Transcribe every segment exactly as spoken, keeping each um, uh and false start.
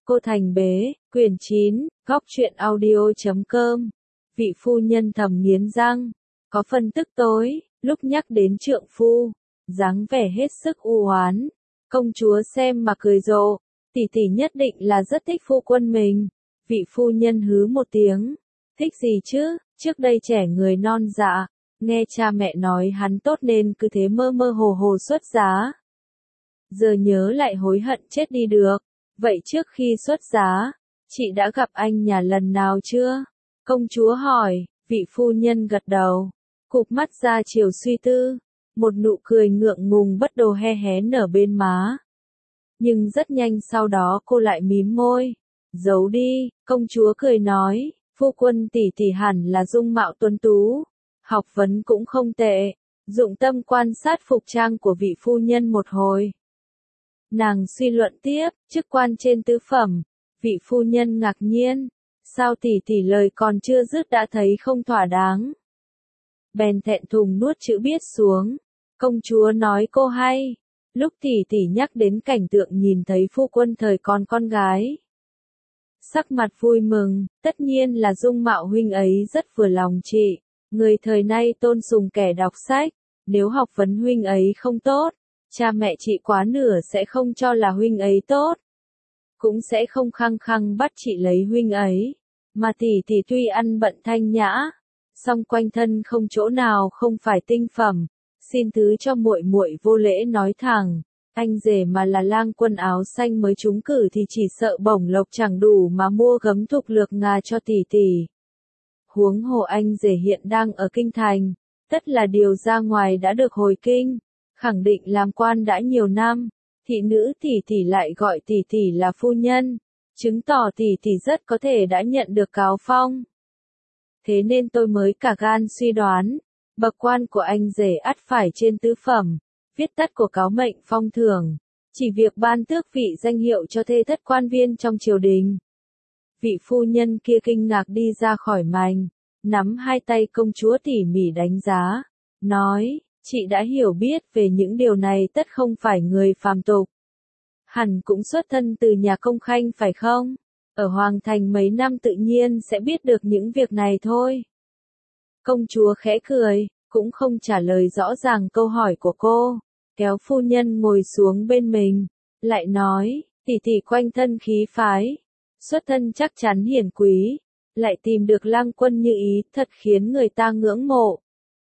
Cô Thành Bế, quyển chín, góc truyện audio chấm com. Vị phu nhân thầm nghiến răng, có phân tức tối, lúc nhắc đến trượng phu, dáng vẻ hết sức u oán. Công chúa xem mà cười rộ, tỷ tỷ nhất định là rất thích phu quân mình. Vị phu nhân hứ một tiếng, thích gì chứ, trước đây trẻ người non dạ, nghe cha mẹ nói hắn tốt nên cứ thế mơ mơ hồ hồ xuất giá. Giờ nhớ lại hối hận chết đi được. Vậy trước khi xuất giá, chị đã gặp anh nhà lần nào chưa? Công chúa hỏi, vị phu nhân gật đầu, cụp mắt ra chiều suy tư, một nụ cười ngượng ngùng bất đồ he hé nở bên má. Nhưng rất nhanh sau đó cô lại mím môi, giấu đi, công chúa cười nói, phu quân tỷ tỷ hẳn là dung mạo tuấn tú, học vấn cũng không tệ, dụng tâm quan sát phục trang của vị phu nhân một hồi. Nàng suy luận tiếp, chức quan trên tứ phẩm, vị phu nhân ngạc nhiên, sao tỷ tỷ lời còn chưa dứt đã thấy không thỏa đáng. Bèn thẹn thùng nuốt chữ biết xuống, công chúa nói cô hay, lúc tỷ tỷ nhắc đến cảnh tượng nhìn thấy phu quân thời còn con gái. Sắc mặt vui mừng, tất nhiên là dung mạo huynh ấy rất vừa lòng chị, người thời nay tôn sùng kẻ đọc sách, nếu học vấn huynh ấy không tốt, cha mẹ chị quá nửa sẽ không cho là huynh ấy tốt. Cũng sẽ không khăng khăng bắt chị lấy huynh ấy. Mà tỷ tỷ tuy ăn bận thanh nhã, song quanh thân không chỗ nào không phải tinh phẩm. Xin thứ cho muội muội vô lễ nói thẳng, anh rể mà là lang quân áo xanh mới trúng cử thì chỉ sợ bổng lộc chẳng đủ mà mua gấm thục lược ngà cho tỷ tỷ. Huống hồ anh rể hiện đang ở kinh thành, tất là điều ra ngoài đã được hồi kinh. Khẳng định làm quan đã nhiều năm, thị nữ tỷ tỷ lại gọi tỷ tỷ là phu nhân, chứng tỏ tỷ tỷ rất có thể đã nhận được cáo phong. Thế nên tôi mới cả gan suy đoán, bậc quan của anh rể ắt phải trên tứ phẩm, viết tắt của cáo mệnh phong thưởng, chỉ việc ban tước vị danh hiệu cho thê thất quan viên trong triều đình. Vị phu nhân kia kinh ngạc đi ra khỏi mành, nắm hai tay công chúa tỉ mỉ đánh giá, nói, chị đã hiểu biết về những điều này tất không phải người phàm tục. Hẳn cũng xuất thân từ nhà công khanh phải không? Ở Hoàng Thành mấy năm tự nhiên sẽ biết được những việc này thôi. Công chúa khẽ cười, cũng không trả lời rõ ràng câu hỏi của cô, kéo phu nhân ngồi xuống bên mình, lại nói, tỷ tỷ quanh thân khí phái, xuất thân chắc chắn hiển quý, lại tìm được lang quân như ý, thật khiến người ta ngưỡng mộ.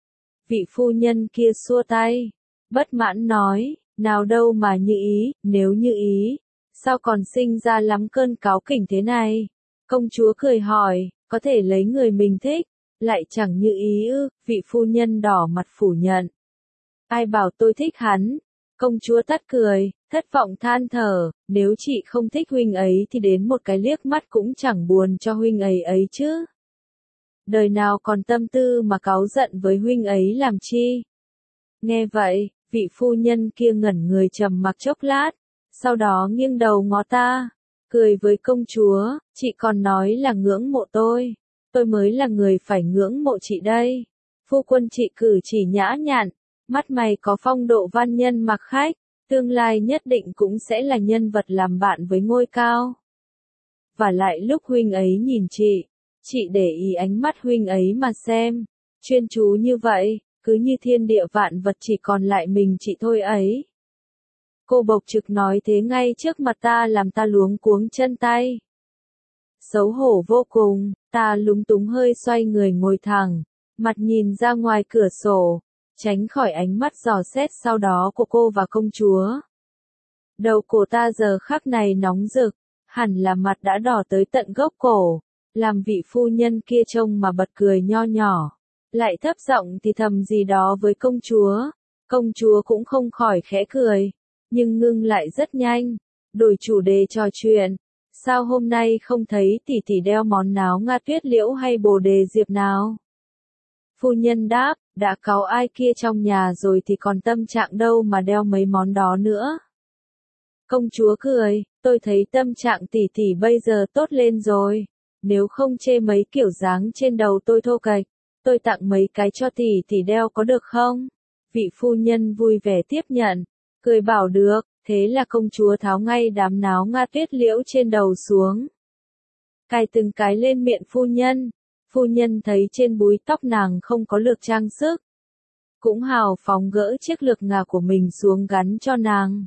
Vị phu nhân kia xua tay, bất mãn nói, nào đâu mà như ý, nếu như ý, sao còn sinh ra lắm cơn cáu kỉnh thế này? Công chúa cười hỏi, có thể lấy người mình thích, lại chẳng như ý ư? Vị phu nhân đỏ mặt phủ nhận. Ai bảo tôi thích hắn? Công chúa tắt cười, thất vọng than thở, nếu chị không thích huynh ấy thì đến một cái liếc mắt cũng chẳng buồn cho huynh ấy ấy chứ. Đời nào còn tâm tư mà cáu giận với huynh ấy làm chi? Nghe vậy, vị phu nhân kia ngẩn người trầm mặc chốc lát, sau đó nghiêng đầu ngó ta, cười với công chúa, chị còn nói là ngưỡng mộ tôi, tôi mới là người phải ngưỡng mộ chị đây. Phu quân chị cử chỉ nhã nhặn, mắt mày có phong độ văn nhân mặc khách, tương lai nhất định cũng sẽ là nhân vật làm bạn với ngôi cao. Và lại lúc huynh ấy nhìn chị, chị để ý ánh mắt huynh ấy mà xem, chuyên chú như vậy, cứ như thiên địa vạn vật chỉ còn lại mình chị thôi ấy. Cô bộc trực nói thế ngay trước mặt ta làm ta luống cuống chân tay. Xấu hổ vô cùng, ta lúng túng hơi xoay người ngồi thẳng, mặt nhìn ra ngoài cửa sổ, tránh khỏi ánh mắt dò xét sau đó của cô và công chúa. Đầu cổ ta giờ khắc này nóng rực, hẳn là mặt đã đỏ tới tận gốc cổ, làm vị phu nhân kia trông mà bật cười nho nhỏ, lại thấp giọng thì thầm gì đó với công chúa. Công chúa cũng không khỏi khẽ cười, nhưng ngưng lại rất nhanh, đổi chủ đề trò chuyện. Sao hôm nay không thấy tỷ tỷ đeo món áo nga tuyết liễu hay bồ đề diệp nào? Phu nhân đáp, đã cáu ai kia trong nhà rồi thì còn tâm trạng đâu mà đeo mấy món đó nữa. Công chúa cười, tôi thấy tâm trạng tỷ tỷ bây giờ tốt lên rồi, nếu không chê mấy kiểu dáng trên đầu tôi thô kệch, tôi tặng mấy cái cho tỷ tỷ đeo có được không? Vị phu nhân vui vẻ tiếp nhận, cười bảo được, Thế là công chúa tháo ngay đám náo nga tuyết liễu trên đầu xuống. Cài từng cái lên miệng phu nhân. Phu nhân thấy trên búi tóc nàng không có lược trang sức. Cũng hào phóng gỡ chiếc lược ngà của mình xuống gắn cho nàng.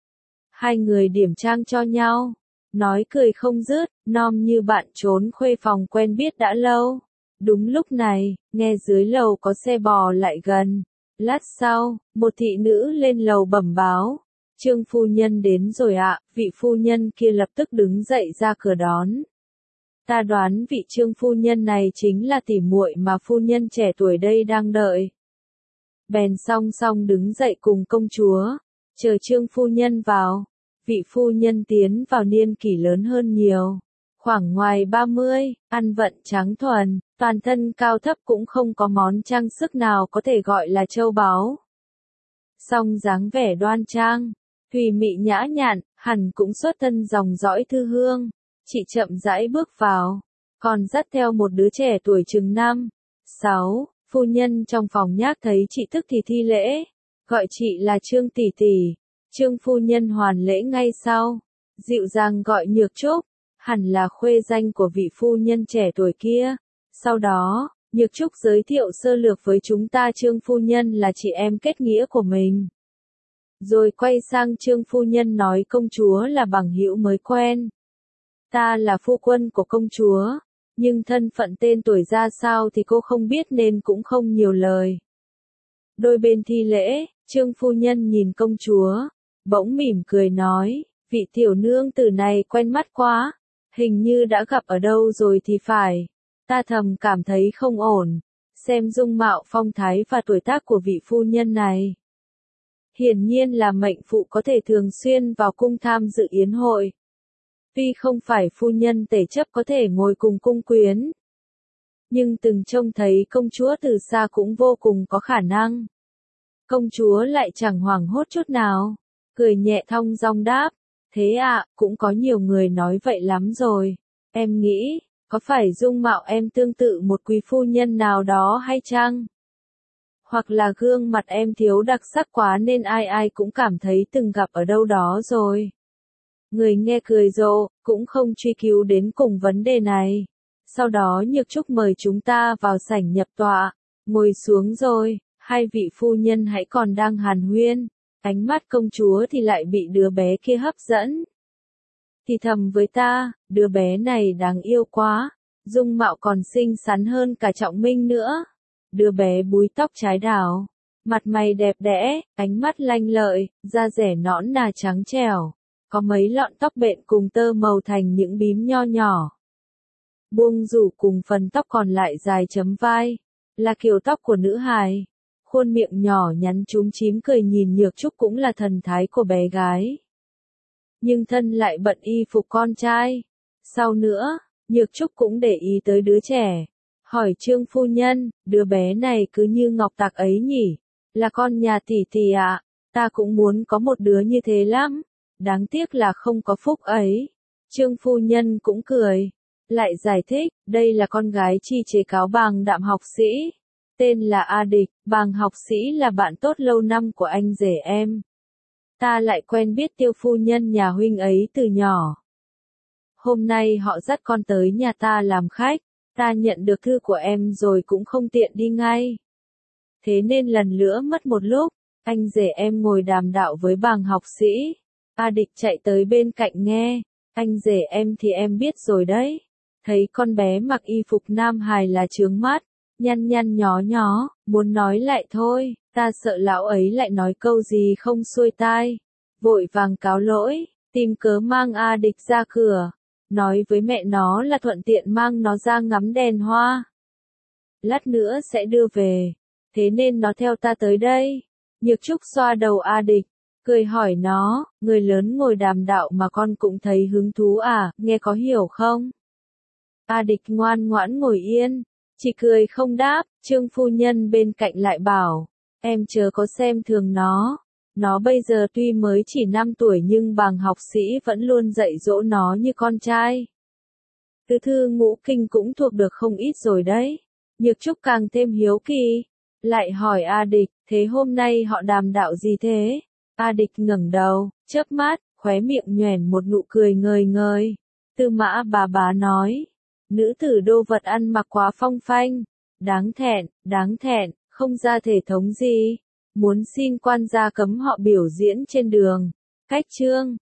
Hai người điểm trang cho nhau. Nói cười không dứt, nom như bạn trốn khuê phòng quen biết đã lâu. Đúng lúc này, nghe dưới lầu có xe bò lại gần. Lát sau, một thị nữ lên lầu bẩm báo. Trương phu nhân đến rồi ạ, vị phu nhân kia lập tức đứng dậy ra cửa đón. Ta đoán vị Trương phu nhân này chính là tỉ muội mà phu nhân trẻ tuổi đây đang đợi. Bèn song song đứng dậy cùng công chúa, chờ Trương phu nhân vào. Vị phu nhân tiến vào niên kỷ lớn hơn nhiều, khoảng ngoài ba mươi, ăn vận trắng thuần, toàn thân cao thấp cũng không có món trang sức nào có thể gọi là châu báu. Song dáng vẻ đoan trang, thùy mị nhã nhặn, hẳn cũng xuất thân dòng dõi thư hương. Chị chậm rãi bước vào, còn dắt theo một đứa trẻ tuổi chừng năm, sáu, phu nhân trong phòng nhác thấy chị tức thì thi lễ, gọi chị là Trương tỷ tỷ. Trương phu nhân hoàn lễ ngay sau, dịu dàng gọi Nhược Trúc, hẳn là khuê danh của vị phu nhân trẻ tuổi kia. Sau đó, Nhược Trúc giới thiệu sơ lược với chúng ta Trương phu nhân là chị em kết nghĩa của mình. Rồi quay sang Trương phu nhân nói công chúa là bằng hữu mới quen. Ta là phu quân của công chúa, nhưng thân phận tên tuổi ra sao thì cô không biết nên cũng không nhiều lời. Đôi bên thi lễ, Trương phu nhân nhìn công chúa, bỗng mỉm cười nói, vị tiểu nương tử này quen mắt quá, hình như đã gặp ở đâu rồi thì phải. Ta thầm cảm thấy không ổn, xem dung mạo phong thái và tuổi tác của vị phu nhân này. Hiển nhiên là mệnh phụ có thể thường xuyên vào cung tham dự yến hội. Tuy không phải phu nhân tể chấp có thể ngồi cùng cung quyến, nhưng từng trông thấy công chúa từ xa cũng vô cùng có khả năng. Công chúa lại chẳng hoảng hốt chút nào, cười nhẹ thong dong đáp, thế ạ, cũng có nhiều người nói vậy lắm rồi. Em nghĩ, có phải dung mạo em tương tự một quý phu nhân nào đó hay chăng? Hoặc là gương mặt em thiếu đặc sắc quá nên ai ai cũng cảm thấy từng gặp ở đâu đó rồi. Người nghe cười rộ, cũng không truy cứu đến cùng vấn đề này. Sau đó Nhược Trúc mời chúng ta vào sảnh nhập tọa, ngồi xuống rồi, hai vị phu nhân hãy còn đang hàn huyên. Ánh mắt công chúa thì lại bị đứa bé kia hấp dẫn. Thì thầm với ta, đứa bé này đáng yêu quá, dung mạo còn xinh xắn hơn cả Trọng Minh nữa. Đứa bé búi tóc trái đào, mặt mày đẹp đẽ, ánh mắt lanh lợi, da rẻ nõn nà trắng trẻo, có mấy lọn tóc bện cùng tơ màu thành những bím nho nhỏ. Buông rủ cùng phần tóc còn lại dài chấm vai, là kiểu tóc của nữ hài. Khuôn miệng nhỏ nhắn chúm chím cười nhìn Nhược Trúc cũng là thần thái của bé gái. Nhưng thân lại bận y phục con trai. Sau nữa, Nhược Trúc cũng để ý tới đứa trẻ. Hỏi Trương phu nhân, đứa bé này cứ như ngọc tạc ấy nhỉ? Là con nhà tỷ tỷ ạ, ta cũng muốn có một đứa như thế lắm. Đáng tiếc là không có phúc ấy. Trương phu nhân cũng cười. Lại giải thích, đây là con gái Chi Chế Cáo Bàng Đạm học sĩ. Tên là A Địch, Bàng học sĩ là bạn tốt lâu năm của anh rể em. Ta lại quen biết Tiêu phu nhân nhà huynh ấy từ nhỏ. Hôm nay họ dắt con tới nhà ta làm khách, ta nhận được thư của em rồi cũng không tiện đi ngay. Thế nên lần nữa mất một lúc, anh rể em ngồi đàm đạo với Bàng học sĩ. A Địch chạy tới bên cạnh nghe, anh rể em thì em biết rồi đấy. Thấy con bé mặc y phục nam hài là chướng mắt. Nhăn nhăn nhó nhó, muốn nói lại thôi, ta sợ lão ấy lại nói câu gì không xuôi tai. Vội vàng cáo lỗi, tìm cớ mang A Địch ra cửa, nói với mẹ nó là thuận tiện mang nó ra ngắm đèn hoa. Lát nữa sẽ đưa về, thế nên nó theo ta tới đây. Nhược Trúc xoa đầu A Địch, cười hỏi nó, người lớn ngồi đàm đạo mà con cũng thấy hứng thú à, nghe có hiểu không? A Địch ngoan ngoãn ngồi yên. Chỉ cười không đáp, Trương phu nhân bên cạnh lại bảo, em chớ có xem thường nó, nó bây giờ tuy mới chỉ năm tuổi nhưng Bàng học sĩ vẫn luôn dạy dỗ nó như con trai. Tứ thư ngũ kinh cũng thuộc được không ít rồi đấy. Nhược Trúc càng thêm hiếu kỳ, lại hỏi A Địch, thế hôm nay họ đàm đạo gì thế? A Địch ngẩng đầu, chớp mắt, khóe miệng nhoẻn một nụ cười ngời ngời. Tư Mã bà bá nói, nữ tử đô vật ăn mặc quá phong phanh, đáng thẹn, đáng thẹn, không ra thể thống gì, muốn xin quan gia cấm họ biểu diễn trên đường. Cách chương